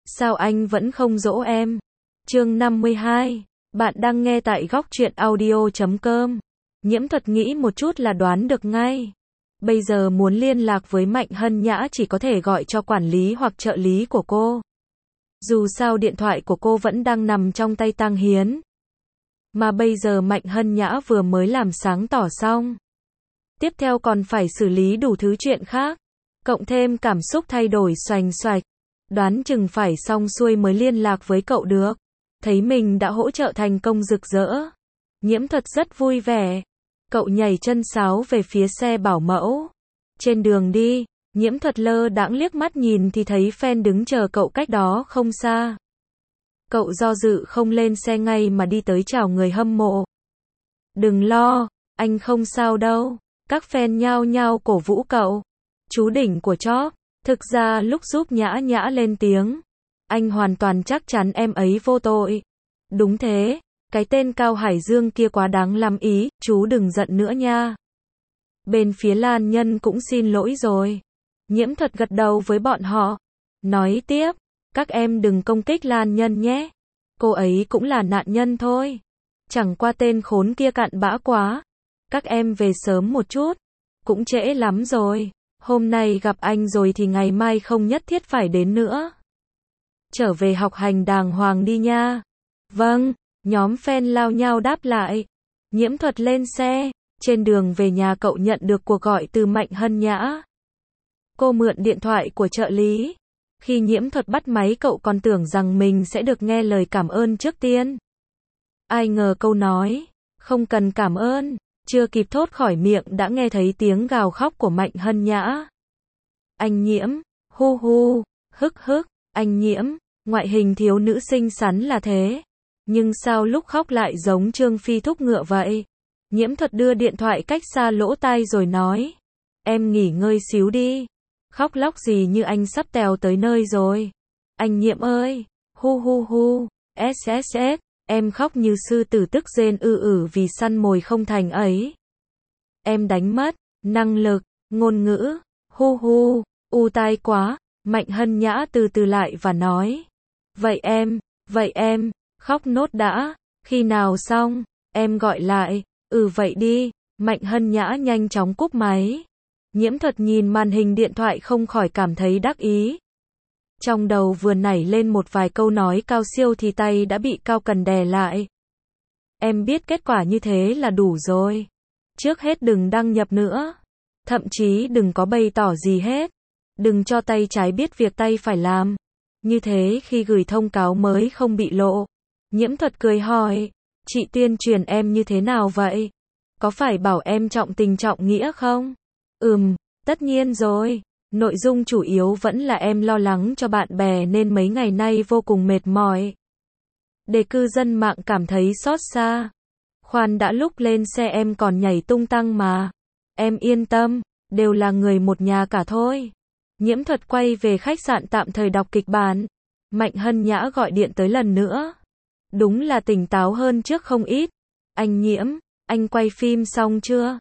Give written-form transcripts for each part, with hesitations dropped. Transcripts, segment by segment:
sao anh vẫn không dỗ em? Chương 52. Bạn đang nghe tại góc truyện audio.com. Nhiễm Thuật nghĩ một chút là đoán được ngay. Bây giờ muốn liên lạc với Mạnh Hân Nhã chỉ có thể gọi cho quản lý hoặc trợ lý của cô. Dù sao điện thoại của cô vẫn đang nằm trong tay Tăng Hiến. Mà bây giờ Mạnh Hân Nhã vừa mới làm sáng tỏ xong. Tiếp theo còn phải xử lý đủ thứ chuyện khác. Cộng thêm cảm xúc thay đổi xoành xoạch. Đoán chừng phải xong xuôi mới liên lạc với cậu được. Thấy mình đã hỗ trợ thành công rực rỡ. Nhiễm Thuật rất vui vẻ. Cậu nhảy chân sáo về phía xe bảo mẫu. Trên đường đi, Nhiễm Thuật lơ đãng liếc mắt nhìn thì thấy fan đứng chờ cậu cách đó không xa. Cậu do dự không lên xe ngay mà đi tới chào người hâm mộ. Đừng lo, anh không sao đâu. Các fan nhao nhao cổ vũ cậu. Chú đỉnh của chóp. Thực ra lúc giúp Nhã Nhã lên tiếng, anh hoàn toàn chắc chắn em ấy vô tội. Đúng thế, cái tên Cao Hải Dương kia quá đáng lắm ý, chú đừng giận nữa nha. Bên phía Lan Nhân cũng xin lỗi rồi. Nhiễm Thuật gật đầu với bọn họ. Nói tiếp, các em đừng công kích Lan Nhân nhé. Cô ấy cũng là nạn nhân thôi. Chẳng qua tên khốn kia cặn bã quá. Các em về sớm một chút. Cũng trễ lắm rồi. Hôm nay gặp anh rồi thì ngày mai không nhất thiết phải đến nữa. Trở về học hành đàng hoàng đi nha. Vâng, nhóm fan lao nhau đáp lại. Nhiễm Thuật lên xe. Trên đường về nhà cậu nhận được cuộc gọi từ Mạnh Hân Nhã. Cô mượn điện thoại của trợ lý. Khi Nhiễm Thuật bắt máy cậu còn tưởng rằng mình sẽ được nghe lời cảm ơn trước tiên. Ai ngờ câu nói, không cần cảm ơn, chưa kịp thốt khỏi miệng đã nghe thấy tiếng gào khóc của Mạnh Hân Nhã. Anh Nhiễm, hu hu, hức hức, anh Nhiễm, ngoại hình thiếu nữ xinh xắn là thế. Nhưng sao lúc khóc lại giống Trương Phi thúc ngựa vậy? Nhiễm Thuật đưa điện thoại cách xa lỗ tai rồi nói. Em nghỉ ngơi xíu đi. Khóc lóc gì như anh sắp tèo tới nơi rồi. Anh Nhiễm ơi, hu hu hu, sss, em khóc như sư tử tức rên vì săn mồi không thành ấy. Em đánh mất năng lực, ngôn ngữ, hu hu, tai quá. Mạnh Hân Nhã từ từ lại và nói. Vậy em, khóc nốt đã, khi nào xong, em gọi lại, vậy đi. Mạnh Hân Nhã nhanh chóng cúp máy. Nhiễm Thuật nhìn màn hình điện thoại không khỏi cảm thấy đắc ý. Trong đầu vừa nảy lên một vài câu nói cao siêu thì tay đã bị Cao Cần đè lại. Em biết kết quả như thế là đủ rồi. Trước hết đừng đăng nhập nữa. Thậm chí đừng có bày tỏ gì hết. Đừng cho tay trái biết việc tay phải làm. Như thế khi gửi thông cáo mới không bị lộ. Nhiễm Thuật cười hỏi. Chị tuyên truyền em như thế nào vậy? Có phải bảo em trọng tình trọng nghĩa không? Tất nhiên rồi. Nội dung chủ yếu vẫn là em lo lắng cho bạn bè nên mấy ngày nay vô cùng mệt mỏi. Để cư dân mạng cảm thấy xót xa. Khoan đã, lúc lên xe em còn nhảy tung tăng mà. Em yên tâm, đều là người một nhà cả thôi. Nhiễm Thuật quay về khách sạn tạm thời đọc kịch bản. Mạnh Hân Nhã gọi điện tới lần nữa. Đúng là tỉnh táo hơn trước không ít. Anh Nhiễm, anh quay phim xong chưa?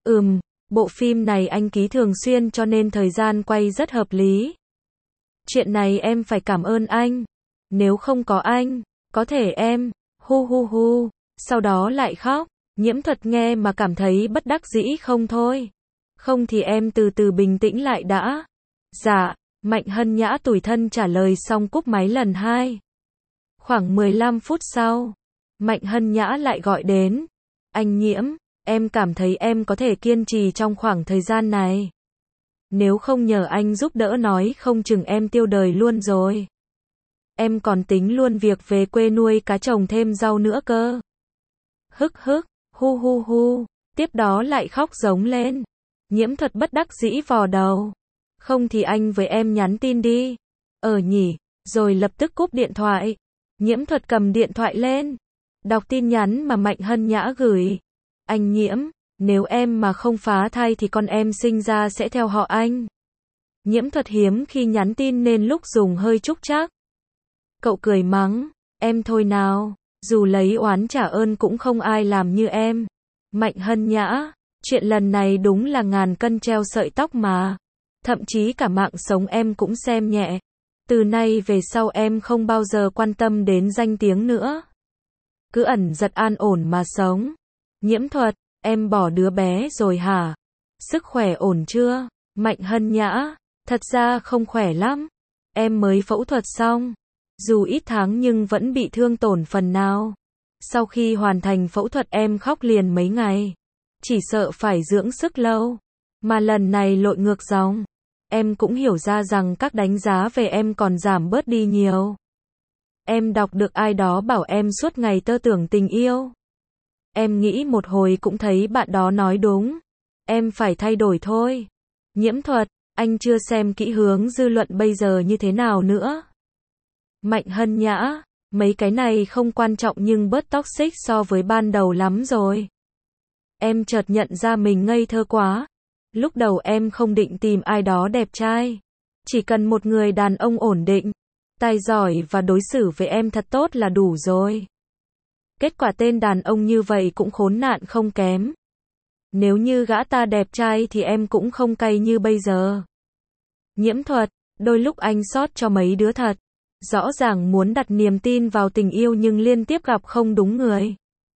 Bộ phim này anh ký thường xuyên cho nên thời gian quay rất hợp lý. Chuyện này em phải cảm ơn anh. Nếu không có anh, có thể em, hu hu hu, sau đó lại khóc. Nhiễm Thuật nghe mà cảm thấy bất đắc dĩ không thôi. Không thì em từ từ bình tĩnh lại đã. Dạ, Mạnh Hân Nhã tủi thân trả lời xong cúp máy lần 2. Khoảng 15 phút sau, Mạnh Hân Nhã lại gọi đến. Anh Nhiễm, em cảm thấy em có thể kiên trì trong khoảng thời gian này. Nếu không nhờ anh giúp đỡ nói không chừng em tiêu đời luôn rồi. Em còn tính luôn việc về quê nuôi cá trồng thêm rau nữa cơ. Hức hức, hu hu hu, tiếp đó lại khóc giống lên. Nhiễm Thuật bất đắc dĩ vò đầu. Không thì anh với em nhắn tin đi. Nhỉ, rồi lập tức cúp điện thoại. Nhiễm Thuật cầm điện thoại lên. Đọc tin nhắn mà Mạnh Hân Nhã gửi. Anh Nhiễm, nếu em mà không phá thai thì con em sinh ra sẽ theo họ anh. Nhiễm Thuật hiếm khi nhắn tin nên lúc dùng hơi trúc trác. Cậu cười mắng, em thôi nào, dù lấy oán trả ơn cũng không ai làm như em. Mạnh Hân Nhã, chuyện lần này đúng là ngàn cân treo sợi tóc mà. Thậm chí cả mạng sống em cũng xem nhẹ. Từ nay về sau em không bao giờ quan tâm đến danh tiếng nữa. Cứ ẩn giật an ổn mà sống. Nhiễm Thuật, em bỏ đứa bé rồi hả? Sức khỏe ổn chưa? Mạnh Hân Nhã, thật ra không khỏe lắm. Em mới phẫu thuật xong. Dù ít tháng nhưng vẫn bị thương tổn phần nào. Sau khi hoàn thành phẫu thuật em khóc liền mấy ngày. Chỉ sợ phải dưỡng sức lâu. Mà lần này lội ngược dòng. Em cũng hiểu ra rằng các đánh giá về em còn giảm bớt đi nhiều. Em đọc được ai đó bảo em suốt ngày tơ tưởng tình yêu. Em nghĩ một hồi cũng thấy bạn đó nói đúng. Em phải thay đổi thôi. Nhiễm Thuật, anh chưa xem kỹ hướng dư luận bây giờ như thế nào nữa. Mạnh Hân Nhã, mấy cái này không quan trọng nhưng bớt toxic so với ban đầu lắm rồi. Em chợt nhận ra mình ngây thơ quá. Lúc đầu em không định tìm ai đó đẹp trai. Chỉ cần một người đàn ông ổn định, tài giỏi và đối xử với em thật tốt là đủ rồi. Kết quả tên đàn ông như vậy cũng khốn nạn không kém. Nếu như gã ta đẹp trai thì em cũng không cay như bây giờ. Nhiễm Thuật, đôi lúc anh xót cho mấy đứa thật. Rõ ràng muốn đặt niềm tin vào tình yêu nhưng liên tiếp gặp không đúng người.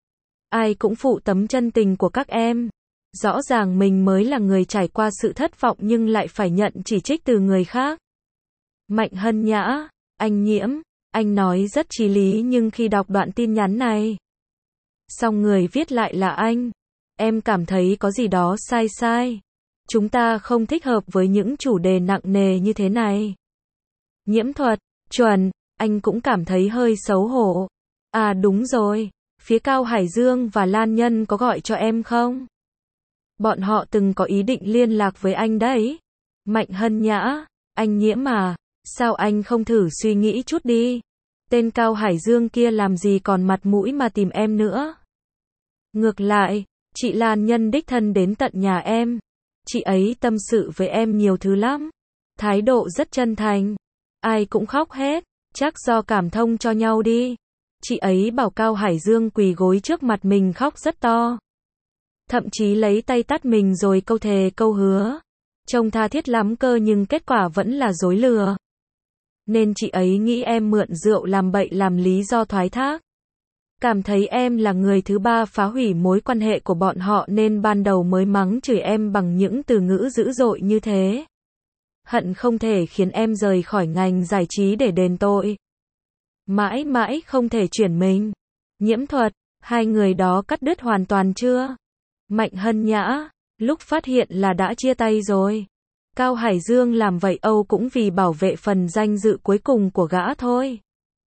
Ai cũng phụ tấm chân tình của các em. Rõ ràng mình mới là người trải qua sự thất vọng nhưng lại phải nhận chỉ trích từ người khác. Mạnh Hân Nhã, anh Nhiễm, anh nói rất chí lý nhưng khi đọc đoạn tin nhắn này, xong người viết lại là anh. Em cảm thấy có gì đó sai sai. Chúng ta không thích hợp với những chủ đề nặng nề như thế này. Nhiễm Thuật, chuẩn, anh cũng cảm thấy hơi xấu hổ. À đúng rồi, phía Cao Hải Dương và Lan Nhân có gọi cho em không? Bọn họ từng có ý định liên lạc với anh đấy. Mạnh Hân Nhã, anh Nhiễm à, sao anh không thử suy nghĩ chút đi? Tên Cao Hải Dương kia làm gì còn mặt mũi mà tìm em nữa? Ngược lại, chị Lan Nhân đích thân đến tận nhà em. Chị ấy tâm sự với em nhiều thứ lắm. Thái độ rất chân thành. Ai cũng khóc hết, chắc do cảm thông cho nhau đi. Chị ấy bảo Cao Hải Dương quỳ gối trước mặt mình khóc rất to. Thậm chí lấy tay tát mình rồi câu thề câu hứa. Trông tha thiết lắm cơ nhưng kết quả vẫn là dối lừa. Nên chị ấy nghĩ em mượn rượu làm bậy làm lý do thoái thác. Cảm thấy em là người thứ ba phá hủy mối quan hệ của bọn họ nên ban đầu mới mắng chửi em bằng những từ ngữ dữ dội như thế. Hận không thể khiến em rời khỏi ngành giải trí để đền tội. Mãi mãi không thể chuyển mình. Nhiễm Thuật, hai người đó cắt đứt hoàn toàn chưa? Mạnh Hân Nhã, lúc phát hiện là đã chia tay rồi. Cao Hải Dương làm vậy Âu cũng vì bảo vệ phần danh dự cuối cùng của gã thôi.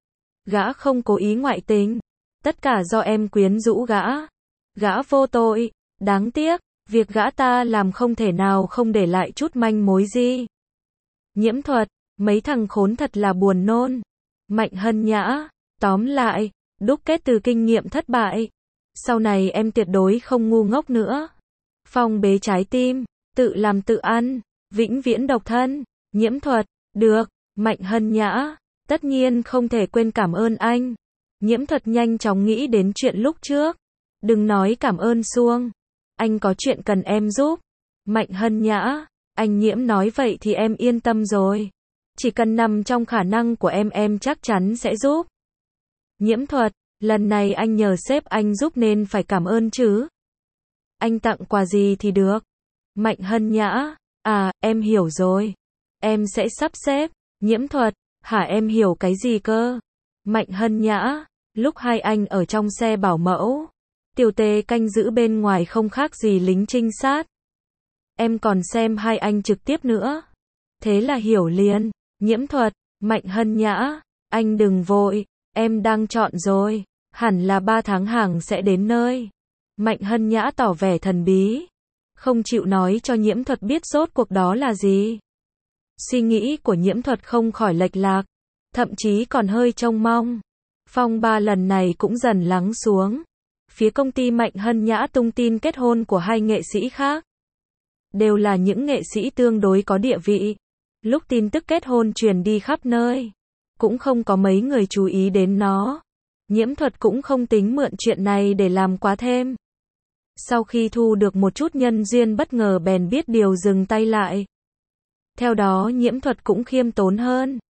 Gã không cố ý ngoại tình. Tất cả do em quyến rũ gã. Gã vô tội. Đáng tiếc, việc gã ta làm không thể nào không để lại chút manh mối gì. Nhiễm Thuật, mấy thằng khốn thật là buồn nôn. Mạnh Hân Nhã, tóm lại, đúc kết từ kinh nghiệm thất bại. Sau này em tuyệt đối không ngu ngốc nữa. Phong bế trái tim, tự làm tự ăn, vĩnh viễn độc thân. Nhiễm Thuật, được. Mạnh Hân Nhã, tất nhiên không thể quên cảm ơn anh. Nhiễm Thuật nhanh chóng nghĩ đến chuyện lúc trước. Đừng nói cảm ơn suông. Anh có chuyện cần em giúp. Mạnh Hân Nhã, anh Nhiễm nói vậy thì em yên tâm rồi. Chỉ cần nằm trong khả năng của em chắc chắn sẽ giúp. Nhiễm Thuật, lần này anh nhờ sếp anh giúp nên phải cảm ơn chứ. Anh tặng quà gì thì được. Mạnh Hân Nhã, à, em hiểu rồi. Em sẽ sắp xếp. Nhiễm Thuật, hả em hiểu cái gì cơ? Mạnh Hân Nhã, lúc hai anh ở trong xe bảo mẫu, tiểu tề canh giữ bên ngoài không khác gì lính trinh sát. Em còn xem hai anh trực tiếp nữa. Thế là hiểu liền. Nhiễm Thuật, Mạnh Hân Nhã, anh đừng vội, em đang chọn rồi, hẳn là 3 tháng hàng sẽ đến nơi. Mạnh Hân Nhã tỏ vẻ thần bí, không chịu nói cho Nhiễm Thuật biết rốt cuộc đó là gì. Suy nghĩ của Nhiễm Thuật không khỏi lệch lạc, thậm chí còn hơi trông mong. Phong ba lần này cũng dần lắng xuống. Phía công ty Mạnh Hân Nhã tung tin kết hôn của hai nghệ sĩ khác. Đều là những nghệ sĩ tương đối có địa vị. Lúc tin tức kết hôn truyền đi khắp nơi, cũng không có mấy người chú ý đến nó. Nhiễm Thuật cũng không tính mượn chuyện này để làm quá thêm. Sau khi thu được một chút nhân duyên bất ngờ bèn biết điều dừng tay lại. Theo đó Nhiễm Thuật cũng khiêm tốn hơn.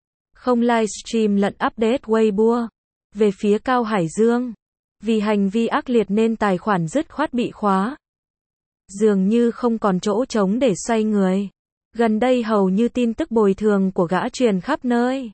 không livestream lẫn update Weibo. Về phía Cao Hải Dương, vì hành vi ác liệt nên tài khoản dứt khoát bị khóa. Dường như không còn chỗ trống để xoay người. Gần đây hầu như tin tức bồi thường của gã truyền khắp nơi.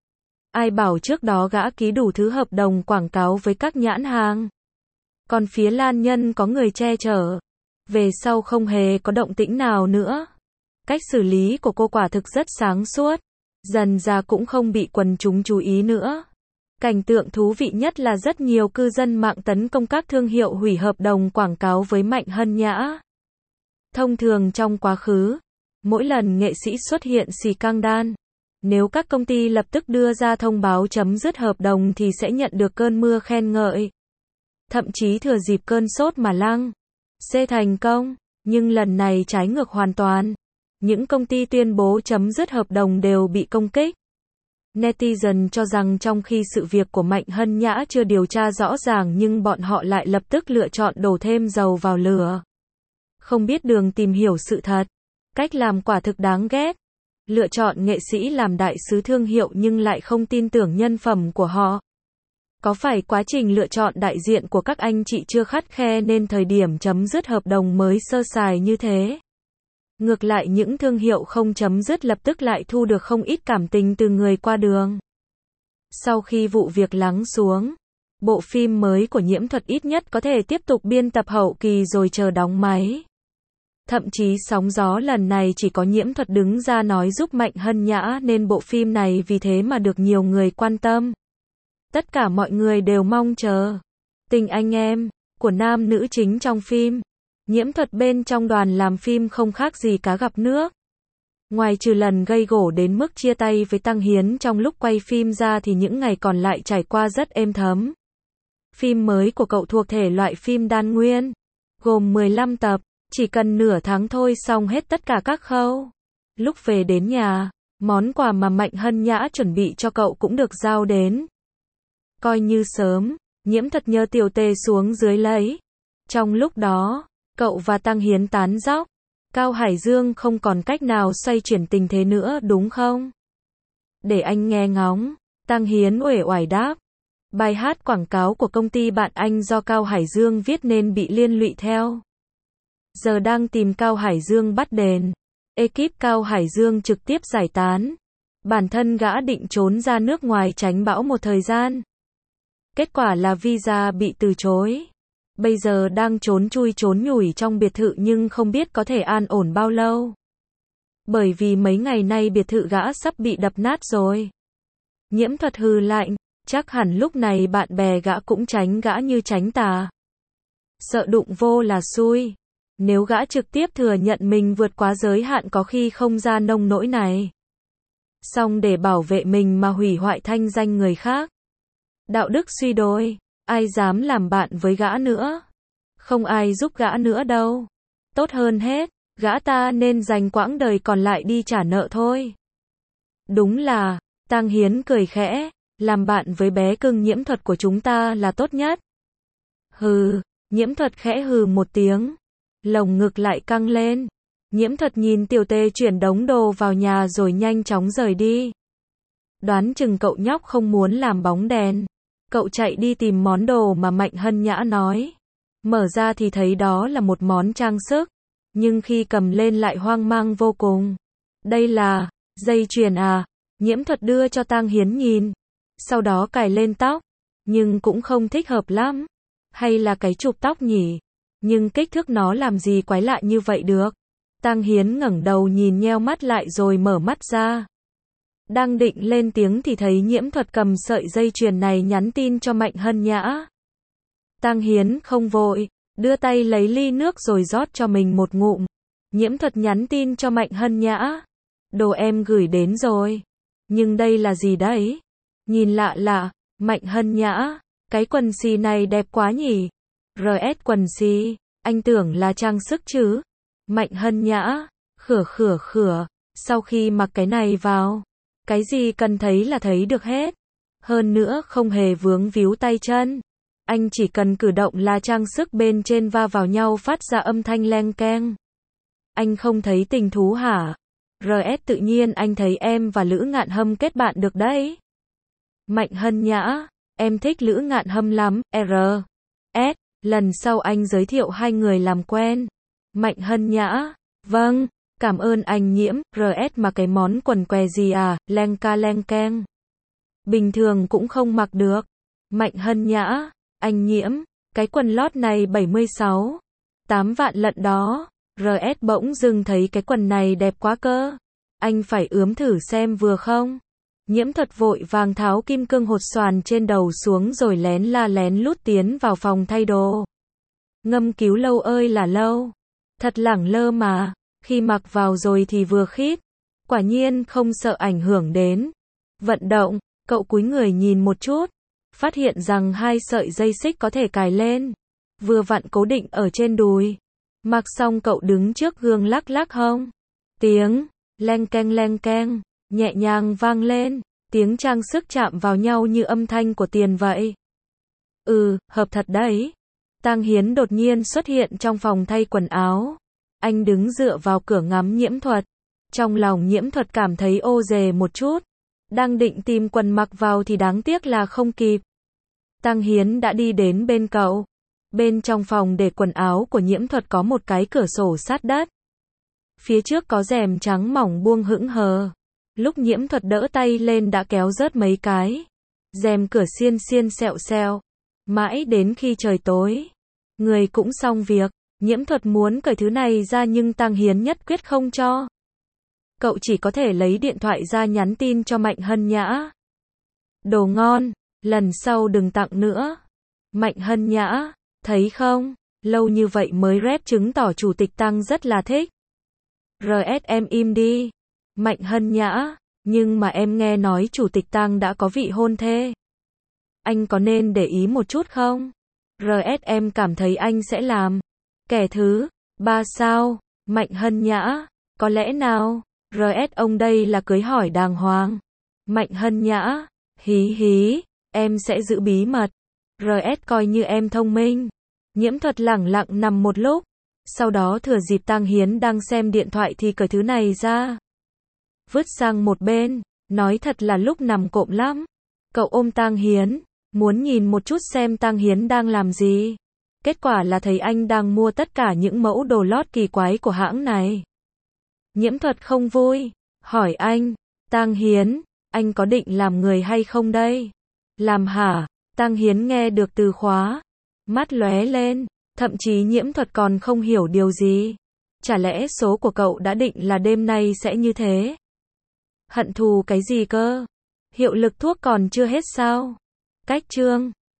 Ai bảo trước đó gã ký đủ thứ hợp đồng quảng cáo với các nhãn hàng. Còn phía Lan Nhân có người che chở. Về sau không hề có động tĩnh nào nữa. Cách xử lý của cô quả thực rất sáng suốt. Dần ra cũng không bị quần chúng chú ý nữa. Cảnh tượng thú vị nhất là rất nhiều cư dân mạng tấn công các thương hiệu hủy hợp đồng quảng cáo với Mạnh Hân Nhã. Thông thường trong quá khứ, mỗi lần nghệ sĩ xuất hiện scandal, nếu các công ty lập tức đưa ra thông báo chấm dứt hợp đồng thì sẽ nhận được cơn mưa khen ngợi. Thậm chí thừa dịp cơn sốt mà lăng xê thành công, nhưng lần này trái ngược hoàn toàn. Những công ty tuyên bố chấm dứt hợp đồng đều bị công kích. Netizen cho rằng trong khi sự việc của Mạnh Hân Nhã chưa điều tra rõ ràng nhưng bọn họ lại lập tức lựa chọn đổ thêm dầu vào lửa. Không biết đường tìm hiểu sự thật. Cách làm quả thực đáng ghét. Lựa chọn nghệ sĩ làm đại sứ thương hiệu nhưng lại không tin tưởng nhân phẩm của họ. Có phải quá trình lựa chọn đại diện của các anh chị chưa khắt khe nên thời điểm chấm dứt hợp đồng mới sơ sài như thế? Ngược lại những thương hiệu không chấm dứt lập tức lại thu được không ít cảm tình từ người qua đường. Sau khi vụ việc lắng xuống, bộ phim mới của Nhiễm Thuật ít nhất có thể tiếp tục biên tập hậu kỳ rồi chờ đóng máy. Thậm chí sóng gió lần này chỉ có Nhiễm Thuật đứng ra nói giúp Mạnh Hân Nhã nên bộ phim này vì thế mà được nhiều người quan tâm. Tất cả mọi người đều mong chờ tình anh em của nam nữ chính trong phim. Nhiễm Thuật bên trong đoàn làm phim không khác gì cá gặp nước. Ngoài trừ lần gây gổ đến mức chia tay với Tăng Hiến trong lúc quay phim ra thì những ngày còn lại trải qua rất êm thấm. Phim mới của cậu thuộc thể loại phim đan nguyên, gồm 15 tập, chỉ cần nửa tháng thôi xong hết tất cả các khâu. Lúc về đến nhà, món quà mà Mạnh Hân Nhã chuẩn bị cho cậu cũng được giao đến. Coi như sớm, Nhiễm Thuật nhờ Tiểu Tề xuống dưới lấy. Trong lúc đó, cậu và Tăng Hiến tán dóc. Cao Hải Dương không còn cách nào xoay chuyển tình thế nữa đúng không? Để anh nghe ngóng. Tăng Hiến uể oải đáp. Bài hát quảng cáo của công ty bạn anh do Cao Hải Dương viết nên bị liên lụy theo. Giờ đang tìm Cao Hải Dương bắt đền. Ekip Cao Hải Dương trực tiếp giải tán. Bản thân gã định trốn ra nước ngoài tránh bão một thời gian. Kết quả là visa bị từ chối. Bây giờ đang trốn chui trốn nhủi trong biệt thự nhưng không biết có thể an ổn bao lâu. Bởi vì mấy ngày nay biệt thự gã sắp bị đập nát rồi. Nhiễm Thuật hừ lạnh, chắc hẳn lúc này bạn bè gã cũng tránh gã như tránh tà. Sợ đụng vô là xui. Nếu gã trực tiếp thừa nhận mình vượt quá giới hạn có khi không ra nông nỗi này. Xong để bảo vệ mình mà hủy hoại thanh danh người khác. Đạo đức suy đồi. Ai dám làm bạn với gã nữa? Không ai giúp gã nữa đâu. Tốt hơn hết, gã ta nên dành quãng đời còn lại đi trả nợ thôi. Đúng là, Tăng Hiến cười khẽ, làm bạn với bé cưng Nhiễm Thuật của chúng ta là tốt nhất. Hừ, Nhiễm Thuật khẽ hừ một tiếng. Lồng ngực lại căng lên. Nhiễm Thuật nhìn Tiểu Tề chuyển đống đồ vào nhà rồi nhanh chóng rời đi. Đoán chừng cậu nhóc không muốn làm bóng đèn. Cậu chạy đi tìm món đồ mà Mạnh Hân Nhã nói. Mở ra thì thấy đó là một món trang sức. Nhưng khi cầm lên lại hoang mang vô cùng. Đây là dây chuyền à? Nhiễm Thuật đưa cho Tăng Hiến nhìn. Sau đó cài lên tóc. Nhưng cũng không thích hợp lắm. Hay là cái chụp tóc nhỉ? Nhưng kích thước nó làm gì quái lạ như vậy được? Tăng Hiến ngẩng đầu nhìn nheo mắt lại rồi mở mắt ra. Đang định lên tiếng thì thấy Nhiễm Thuật cầm sợi dây chuyền này nhắn tin cho Mạnh Hân Nhã. Tăng Hiến không vội, đưa tay lấy ly nước rồi rót cho mình một ngụm. Nhiễm Thuật nhắn tin cho Mạnh Hân Nhã. Đồ em gửi đến rồi. Nhưng đây là gì đấy? Nhìn lạ lạ. Mạnh Hân Nhã. Cái quần xì này đẹp quá nhỉ? RS quần xì. Anh tưởng là trang sức chứ? Mạnh Hân Nhã. Khửa. Sau khi mặc cái này vào. Cái gì cần thấy là thấy được hết. Hơn nữa không hề vướng víu tay chân. Anh chỉ cần cử động là trang sức bên trên va vào nhau phát ra âm thanh leng keng. Anh không thấy tình thú hả? RS tự nhiên anh thấy em và Lữ Ngạn Hâm kết bạn được đấy. Mạnh Hân Nhã, em thích Lữ Ngạn Hâm lắm, RS, lần sau anh giới thiệu hai người làm quen. Mạnh Hân Nhã, vâng, cảm ơn anh Nhiễm, RS mà cái món quần què gì à, leng keng. Bình thường cũng không mặc được. Mạnh Hân Nhã, anh Nhiễm, cái quần lót này 76, 8 vạn lận đó. RS bỗng dưng thấy cái quần này đẹp quá cơ. Anh phải ướm thử xem vừa không. Nhiễm Thuật vội vàng tháo kim cương hột xoàn trên đầu xuống rồi lén lút tiến vào phòng thay đồ. Ngâm cứu lâu ơi là lâu. Thật lẳng lơ mà, khi mặc vào rồi thì vừa khít. Quả nhiên không sợ ảnh hưởng đến vận động. Cậu cúi người nhìn một chút, phát hiện rằng hai sợi dây xích có thể cài lên, vừa vặn cố định ở trên đùi. Mặc xong cậu đứng trước gương lắc hông. Tiếng leng keng nhẹ nhàng vang lên, tiếng trang sức chạm vào nhau như âm thanh của tiền vậy. Hợp thật đấy. Tang Hiến đột nhiên xuất hiện trong phòng thay quần áo. Anh đứng dựa vào cửa ngắm Nhiễm Thuật. Trong lòng Nhiễm Thuật cảm thấy ô dề một chút. Đang định tìm quần mặc vào thì đáng tiếc là không kịp. Tang Hiến đã đi đến bên cậu. Bên trong phòng để quần áo của Nhiễm Thuật có một cái cửa sổ sát đất. Phía trước có rèm trắng mỏng buông hững hờ. Lúc Nhiễm Thuật đỡ tay lên đã kéo rớt mấy cái rèm cửa xiên xẹo. Mãi đến khi trời tối, người cũng xong việc, Nhiễm Thuật muốn cởi thứ này ra nhưng Tang Hiến nhất quyết không cho. Cậu chỉ có thể lấy điện thoại ra nhắn tin cho Mạnh Hân Nhã. Đồ ngon, lần sau đừng tặng nữa. Mạnh Hân Nhã, thấy không, lâu như vậy mới rep chứng tỏ chủ tịch Tang rất là thích. RS em im đi. Mạnh Hân Nhã, nhưng mà em nghe nói chủ tịch Tang đã có vị hôn thê. Anh có nên để ý một chút không? RS em cảm thấy anh sẽ làm kẻ thứ ba sao? Mạnh Hân Nhã, có lẽ nào? RS ông đây là cưới hỏi đàng hoàng. Mạnh Hân Nhã, hí, em sẽ giữ bí mật. RS coi như em thông minh. Nhiễm Thuật lẳng lặng nằm một lúc. Sau đó thừa dịp Tang Hiến đang xem điện thoại thì cởi thứ này ra. Vứt sang một bên, nói thật là lúc nằm cộm lắm. Cậu ôm Tang Hiến, muốn nhìn một chút xem Tang Hiến đang làm gì. Kết quả là thấy anh đang mua tất cả những mẫu đồ lót kỳ quái của hãng này. Nhiễm Thuật không vui, hỏi anh, Tang Hiến, anh có định làm người hay không đây? Làm hả? Tang Hiến nghe được từ khóa, mắt lóe lên, thậm chí Nhiễm Thuật còn không hiểu điều gì. Chả lẽ số của cậu đã định là đêm nay sẽ như thế? Hận thù cái gì cơ? Hiệu lực thuốc còn chưa hết sao? Cách chương